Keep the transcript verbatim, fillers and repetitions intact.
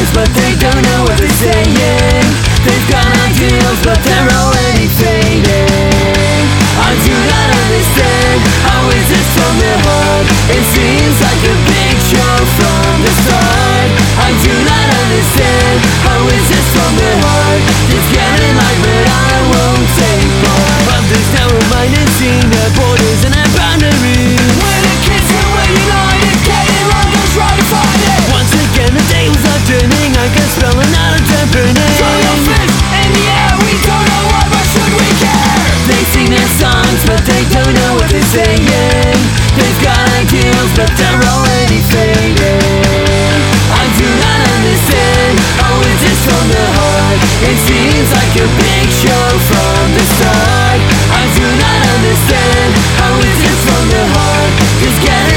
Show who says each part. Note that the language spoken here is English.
Speaker 1: songs, but they don't know what they're saying. They've got ideals, but they're already fading. I do not understand, how is this from the heart? It seems like a big show from the start. I do not understand, how is this from the heart? It's getting like, but I won't take part of this narrow-minded scene, the borders and their boundaries.
Speaker 2: Where the kids are waiting on, it's getting long, go try to find it.
Speaker 1: Once again the tables are turning, I can smell another temperament.
Speaker 2: Throw your fists in the air, we don't know why, but should we care?
Speaker 1: They sing their songs, but they don't know what they're saying. They've got ideals, but they're already fading. I do not understand, how is this from the heart? It seems like a big show from the start. I do not understand, how is this from the heart? It's getting